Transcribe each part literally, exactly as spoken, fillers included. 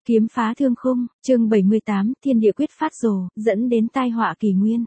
Kiếm phá thương khung, chương bảy mươi tám, thiên địa quyết phát rồ, dẫn đến tai họa kỳ nguyên.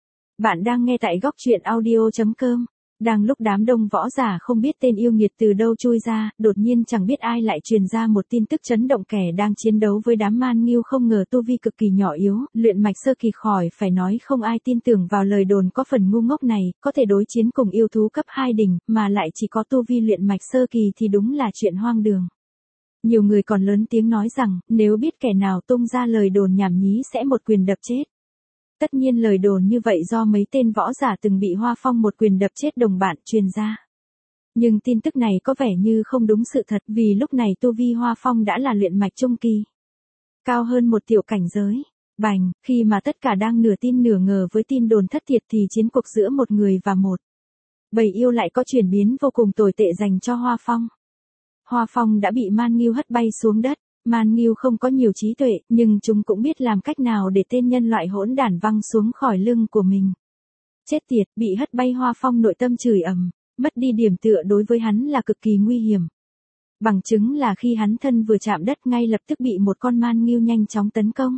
Bạn đang nghe tại góc truyện audio chấm com. Đang lúc đám đông võ giả không biết tên yêu nghiệt từ đâu chui ra, đột nhiên chẳng biết ai lại truyền ra một tin tức chấn động, kẻ đang chiến đấu với đám man nghiêu không ngờ tu vi cực kỳ nhỏ yếu, luyện mạch sơ kỳ, khỏi phải nói không ai tin tưởng vào lời đồn có phần ngu ngốc này, có thể đối chiến cùng yêu thú cấp hai đỉnh, mà lại chỉ có tu vi luyện mạch sơ kỳ thì đúng là chuyện hoang đường. Nhiều người còn lớn tiếng nói rằng, nếu biết kẻ nào tung ra lời đồn nhảm nhí sẽ một quyền đập chết. Tất nhiên lời đồn như vậy do mấy tên võ giả từng bị Hoa Phong một quyền đập chết đồng bạn truyền ra. Nhưng tin tức này có vẻ như không đúng sự thật, vì lúc này tu vi Hoa Phong đã là luyện mạch trung kỳ. Cao hơn một tiểu cảnh giới. Bành, khi mà tất cả đang nửa tin nửa ngờ với tin đồn thất thiệt thì chiến cuộc giữa một người và một bầy yêu lại có chuyển biến vô cùng tồi tệ dành cho Hoa Phong. Hoa Phong đã bị man nghiêu hất bay xuống đất. Man nghiêu không có nhiều trí tuệ, nhưng chúng cũng biết làm cách nào để tên nhân loại hỗn đản văng xuống khỏi lưng của mình. Chết tiệt, bị hất bay. Hoa Phong nội tâm chửi ầm, mất đi điểm tựa đối với hắn là cực kỳ nguy hiểm. Bằng chứng là khi hắn thân vừa chạm đất ngay lập tức bị một con man nghiêu nhanh chóng tấn công.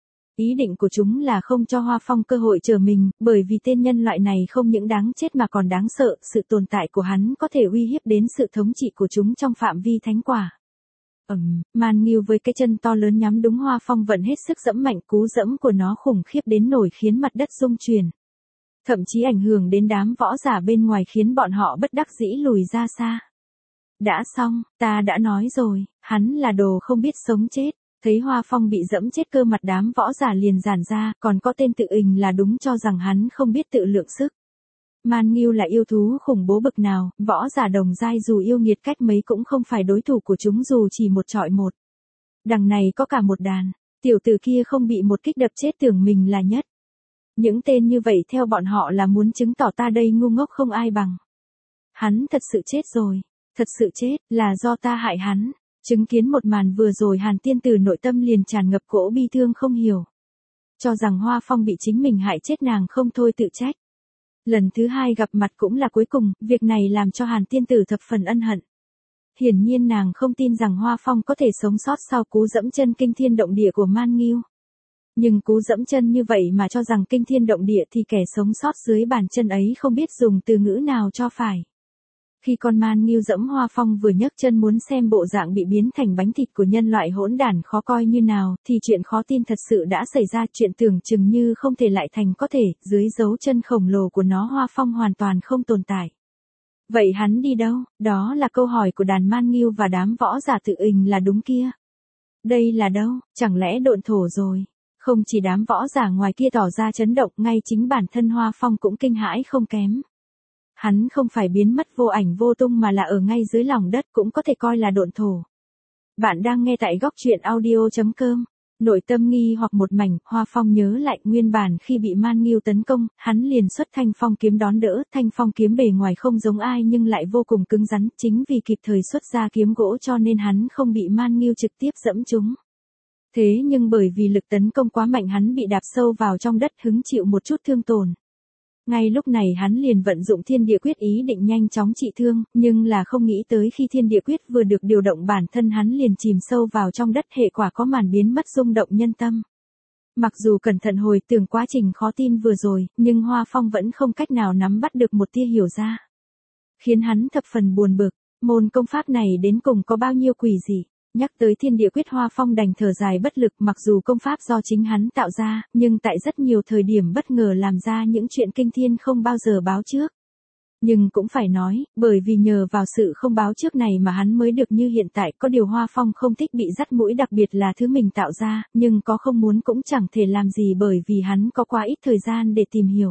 Ý định của chúng là không cho Hoa Phong cơ hội trở mình, bởi vì tên nhân loại này không những đáng chết mà còn đáng sợ, sự tồn tại của hắn có thể uy hiếp đến sự thống trị của chúng trong phạm vi thánh quả. Ầm, um, man nghiêu với cái chân to lớn nhắm đúng Hoa Phong vận hết sức giẫm mạnh, cú giẫm của nó khủng khiếp đến nổi khiến mặt đất rung chuyển. Thậm chí ảnh hưởng đến đám võ giả bên ngoài khiến bọn họ bất đắc dĩ lùi ra xa. Đã xong, ta đã nói rồi, hắn là đồ không biết sống chết. Thấy Hoa Phong bị dẫm chết, cơ mặt đám võ giả liền giãn ra, còn có tên tự ình là đúng cho rằng hắn không biết tự lượng sức. Man nghiêu là yêu thú khủng bố bực nào, võ giả đồng giai dù yêu nghiệt cách mấy cũng không phải đối thủ của chúng dù chỉ một trọi một. Đằng này có cả một đàn, tiểu tử kia không bị một kích đập chết tưởng mình là nhất. Những tên như vậy theo bọn họ là muốn chứng tỏ ta đây ngu ngốc không ai bằng. Hắn thật sự chết rồi, thật sự chết, là do ta hại hắn. Chứng kiến một màn vừa rồi, Hàn Tiên Tử nội tâm liền tràn ngập cỗ bi thương không hiểu. Cho rằng Hoa Phong bị chính mình hại chết, nàng không thôi tự trách. Lần thứ hai gặp mặt cũng là cuối cùng, việc này làm cho Hàn Tiên Tử thập phần ân hận. Hiển nhiên nàng không tin rằng Hoa Phong có thể sống sót sau cú dẫm chân kinh thiên động địa của man nghiêu. Nhưng cú dẫm chân như vậy mà cho rằng kinh thiên động địa thì kẻ sống sót dưới bàn chân ấy không biết dùng từ ngữ nào cho phải. Khi con man nghiêu dẫm Hoa Phong vừa nhấc chân muốn xem bộ dạng bị biến thành bánh thịt của nhân loại hỗn đản khó coi như nào, thì chuyện khó tin thật sự đã xảy ra. Chuyện tưởng chừng như không thể lại thành có thể, dưới dấu chân khổng lồ của nó Hoa Phong hoàn toàn không tồn tại. Vậy hắn đi đâu? Đó là câu hỏi của đàn man nghiêu và đám võ giả tự ình là đúng kia. Đây là đâu? Chẳng lẽ độn thổ rồi? Không chỉ đám võ giả ngoài kia tỏ ra chấn động, ngay chính bản thân Hoa Phong cũng kinh hãi không kém. Hắn không phải biến mất vô ảnh vô tung mà là ở ngay dưới lòng đất, cũng có thể coi là độn thổ. Bạn đang nghe tại góc truyện audio chấm com. Nội tâm nghi hoặc một mảnh, Hoa Phong nhớ lại nguyên bản khi bị man nghiêu tấn công, hắn liền xuất thanh phong kiếm đón đỡ. Thanh phong kiếm bề ngoài không giống ai nhưng lại vô cùng cứng rắn, chính vì kịp thời xuất ra kiếm gỗ cho nên hắn không bị man nghiêu trực tiếp dẫm trúng. Thế nhưng bởi vì lực tấn công quá mạnh, hắn bị đạp sâu vào trong đất, hứng chịu một chút thương tổn. Ngay lúc này hắn liền vận dụng thiên địa quyết ý định nhanh chóng trị thương, nhưng là không nghĩ tới khi thiên địa quyết vừa được điều động, bản thân hắn liền chìm sâu vào trong đất, hệ quả có màn biến mất rung động nhân tâm. Mặc dù cẩn thận hồi tưởng quá trình khó tin vừa rồi, nhưng Hoa Phong vẫn không cách nào nắm bắt được một tia hiểu ra. Khiến hắn thập phần buồn bực, môn công pháp này đến cùng có bao nhiêu quỷ dị. Nhắc tới thiên địa quyết, Hoa Phong đành thở dài bất lực, mặc dù công pháp do chính hắn tạo ra, nhưng tại rất nhiều thời điểm bất ngờ làm ra những chuyện kinh thiên không bao giờ báo trước. Nhưng cũng phải nói, bởi vì nhờ vào sự không báo trước này mà hắn mới được như hiện tại. Có điều Hoa Phong không thích bị dắt mũi, đặc biệt là thứ mình tạo ra, nhưng có không muốn cũng chẳng thể làm gì bởi vì hắn có quá ít thời gian để tìm hiểu.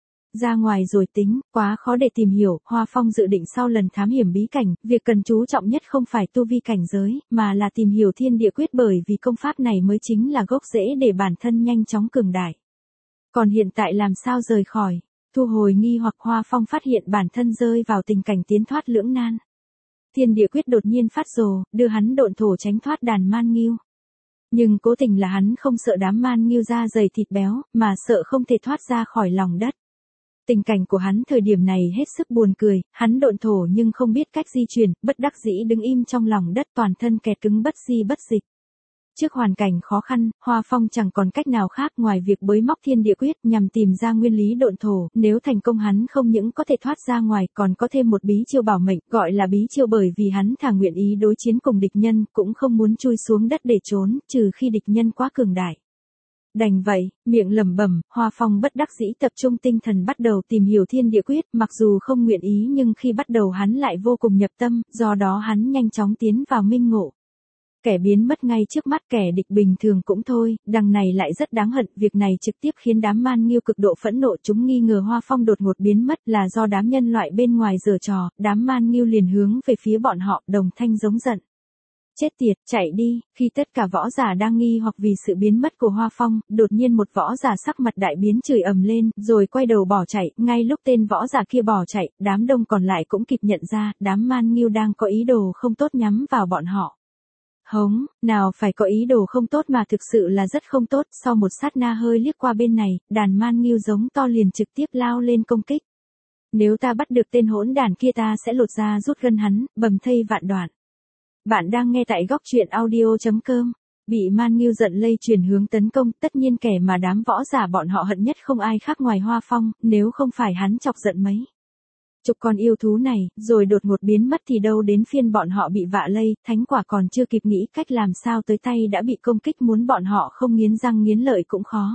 Ra ngoài rồi tính, quá khó để tìm hiểu. Hoa Phong dự định sau lần thám hiểm bí cảnh, việc cần chú trọng nhất không phải tu vi cảnh giới, mà là tìm hiểu thiên địa quyết, bởi vì công pháp này mới chính là gốc rễ để bản thân nhanh chóng cường đại. Còn hiện tại làm sao rời khỏi? Thu hồi nghi hoặc, Hoa Phong phát hiện bản thân rơi vào tình cảnh tiến thoát lưỡng nan. Thiên địa quyết đột nhiên phát rồ, đưa hắn độn thổ tránh thoát đàn man nghiêu. Nhưng cố tình là hắn không sợ đám man nghiêu da dày thịt béo, mà sợ không thể thoát ra khỏi lòng đất. Tình cảnh của hắn thời điểm này hết sức buồn cười, hắn độn thổ nhưng không biết cách di chuyển, bất đắc dĩ đứng im trong lòng đất, toàn thân kẹt cứng bất di bất dịch. Trước hoàn cảnh khó khăn, Hoa Phong chẳng còn cách nào khác ngoài việc bới móc thiên địa quyết nhằm tìm ra nguyên lý độn thổ, nếu thành công hắn không những có thể thoát ra ngoài còn có thêm một bí chiêu bảo mệnh, gọi là bí chiêu bởi vì hắn thà nguyện ý đối chiến cùng địch nhân, cũng không muốn chui xuống đất để trốn, trừ khi địch nhân quá cường đại. Đành vậy, miệng lẩm bẩm, Hoa Phong bất đắc dĩ tập trung tinh thần bắt đầu tìm hiểu thiên địa quyết, mặc dù không nguyện ý nhưng khi bắt đầu hắn lại vô cùng nhập tâm, do đó hắn nhanh chóng tiến vào minh ngộ. Kẻ biến mất ngay trước mắt kẻ địch bình thường cũng thôi, đằng này lại rất đáng hận, việc này trực tiếp khiến đám man nghiêu cực độ phẫn nộ, chúng nghi ngờ Hoa Phong đột ngột biến mất là do đám nhân loại bên ngoài giở trò, đám man nghiêu liền hướng về phía bọn họ, đồng thanh giống giận. Chết tiệt, chạy đi, khi tất cả võ giả đang nghi hoặc vì sự biến mất của Hoa Phong, đột nhiên một võ giả sắc mặt đại biến chửi ầm lên, rồi quay đầu bỏ chạy, ngay lúc tên võ giả kia bỏ chạy, đám đông còn lại cũng kịp nhận ra, đám man nghiêu đang có ý đồ không tốt nhắm vào bọn họ. Hống, nào phải có ý đồ không tốt mà thực sự là rất không tốt, sau một sát na hơi liếc qua bên này, đàn man nghiêu giống to liền trực tiếp lao lên công kích. Nếu ta bắt được tên hỗn đàn kia ta sẽ lột ra rút gân hắn, bầm thây vạn đoạn. Bạn đang nghe tại góc truyện audio chấm com. Bị man nghiêu giận lây chuyển hướng tấn công, tất nhiên kẻ mà đám võ giả bọn họ hận nhất không ai khác ngoài Hoa Phong, nếu không phải hắn chọc giận mấy chục con yêu thú này, rồi đột ngột biến mất thì đâu đến phiên bọn họ bị vạ lây, thánh quả còn chưa kịp nghĩ cách làm sao tới tay đã bị công kích, muốn bọn họ không nghiến răng nghiến lợi cũng khó.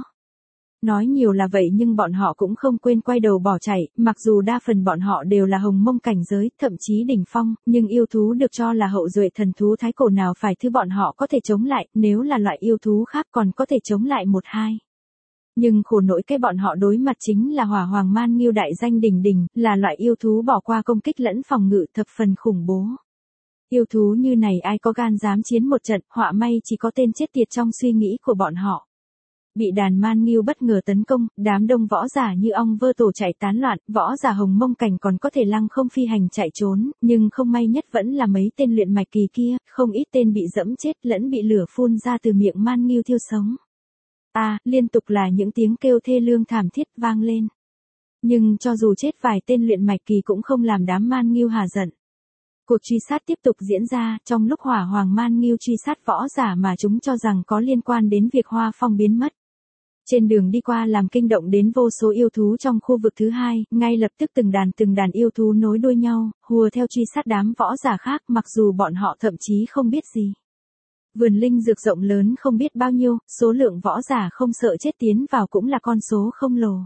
Nói nhiều là vậy nhưng bọn họ cũng không quên quay đầu bỏ chạy, mặc dù đa phần bọn họ đều là hồng mông cảnh giới, thậm chí đỉnh phong, nhưng yêu thú được cho là hậu duệ thần thú thái cổ nào phải thứ bọn họ có thể chống lại, nếu là loại yêu thú khác còn có thể chống lại một hai. Nhưng khổ nỗi cái bọn họ đối mặt chính là hỏa hoàng man nghiêu đại danh đỉnh đỉnh, là loại yêu thú bỏ qua công kích lẫn phòng ngự thập phần khủng bố. Yêu thú như này ai có gan dám chiến một trận, họa may chỉ có tên chết tiệt trong suy nghĩ của bọn họ. Bị đàn man nghiêu bất ngờ tấn công, đám đông võ giả như ong vơ tổ chạy tán loạn, võ giả hồng mông cảnh còn có thể lăng không phi hành chạy trốn, nhưng không may nhất vẫn là mấy tên luyện mạch kỳ kia, không ít tên bị dẫm chết lẫn bị lửa phun ra từ miệng man nghiêu thiêu sống. À, liên tục là những tiếng kêu thê lương thảm thiết vang lên. Nhưng cho dù chết vài tên luyện mạch kỳ cũng không làm đám man nghiêu hà giận. Cuộc truy sát tiếp tục diễn ra, trong lúc hỏa hoàng man nghiêu truy sát võ giả mà chúng cho rằng có liên quan đến việc Hoa Phong biến mất. Trên đường đi qua làm kinh động đến vô số yêu thú trong khu vực thứ hai, ngay lập tức từng đàn từng đàn yêu thú nối đuôi nhau, hùa theo truy sát đám võ giả khác mặc dù bọn họ thậm chí không biết gì. Vườn linh dược rộng lớn không biết bao nhiêu, số lượng võ giả không sợ chết tiến vào cũng là con số không lồ.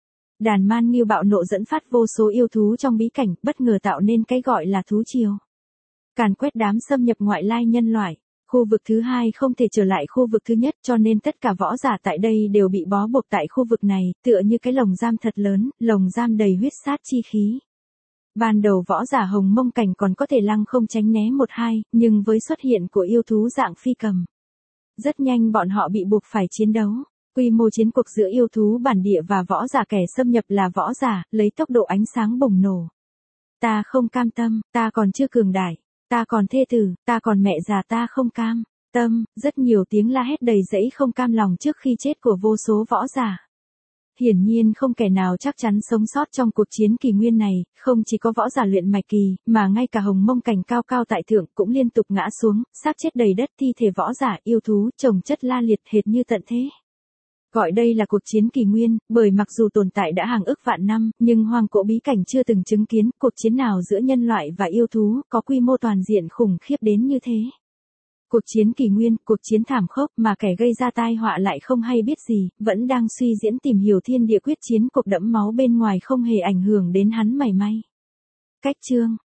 Đàn man nghiêu bạo nộ dẫn phát vô số yêu thú trong bí cảnh, bất ngờ tạo nên cái gọi là thú triều. Càn quét đám xâm nhập ngoại lai nhân loại. Khu vực thứ hai không thể trở lại khu vực thứ nhất cho nên tất cả võ giả tại đây đều bị bó buộc tại khu vực này, tựa như cái lồng giam thật lớn, lồng giam đầy huyết sát chi khí. Ban đầu võ giả hồng mông cảnh còn có thể lăng không tránh né một hai, nhưng với xuất hiện của yêu thú dạng phi cầm, rất nhanh bọn họ bị buộc phải chiến đấu. Quy mô chiến cuộc giữa yêu thú bản địa và võ giả kẻ xâm nhập là võ giả, lấy tốc độ ánh sáng bùng nổ. Ta không cam tâm, ta còn chưa cường đại. Ta còn thê tử, ta còn mẹ già ta không cam tâm, rất nhiều tiếng la hét đầy dẫy không cam lòng trước khi chết của vô số võ giả. Hiển nhiên không kẻ nào chắc chắn sống sót trong cuộc chiến kỳ nguyên này, không chỉ có võ giả luyện mạch kỳ, mà ngay cả hồng mông cảnh cao cao tại thượng cũng liên tục ngã xuống, xác chết đầy đất thi thể võ giả yêu thú chồng chất la liệt hệt như tận thế. Gọi đây là cuộc chiến kỳ nguyên, bởi mặc dù tồn tại đã hàng ức vạn năm, nhưng hoang cổ bí cảnh chưa từng chứng kiến cuộc chiến nào giữa nhân loại và yêu thú có quy mô toàn diện khủng khiếp đến như thế. Cuộc chiến kỳ nguyên, cuộc chiến thảm khốc mà kẻ gây ra tai họa lại không hay biết gì, vẫn đang suy diễn tìm hiểu thiên địa quyết chiến cuộc đẫm máu bên ngoài không hề ảnh hưởng đến hắn mảy may. Cách chương